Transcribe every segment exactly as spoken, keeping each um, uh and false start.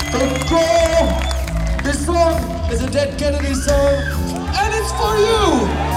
So go! This song is a Dead Kennedy song, and it's for you!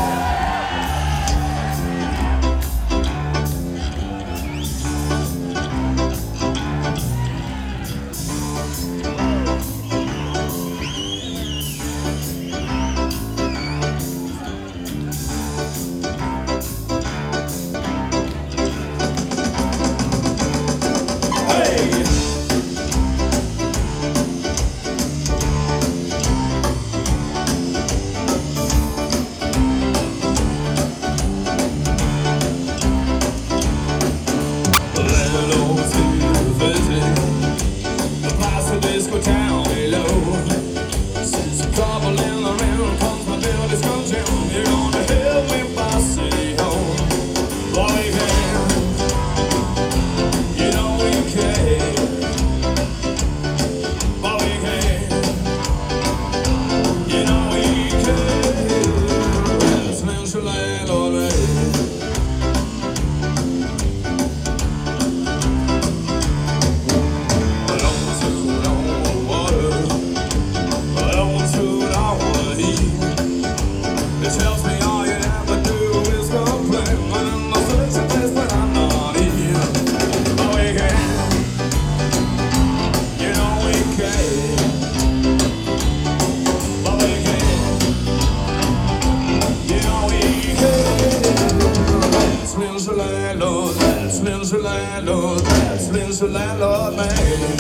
Landlord, that's Slim's the landlord, that's Slim's the landlord man.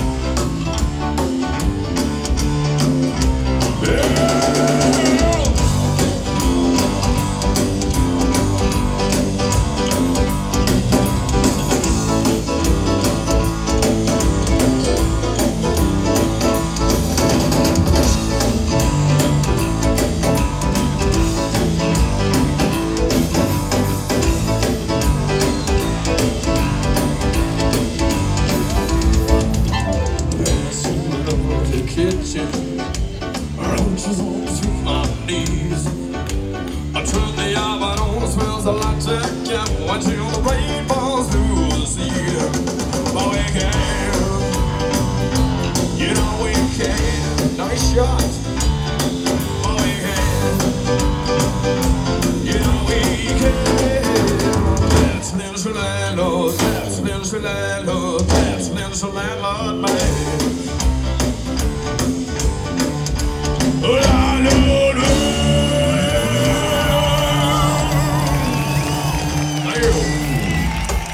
Roaches onto my knees. I turn the oven on, it smells like Jack and watching the rain falls through the sea. But we can, you know we can. Nice shot. But we can, you know we can. That's Slim's the landlord, that's Slim's the landlord, that's Slim's the landlord man. Oh, yeah.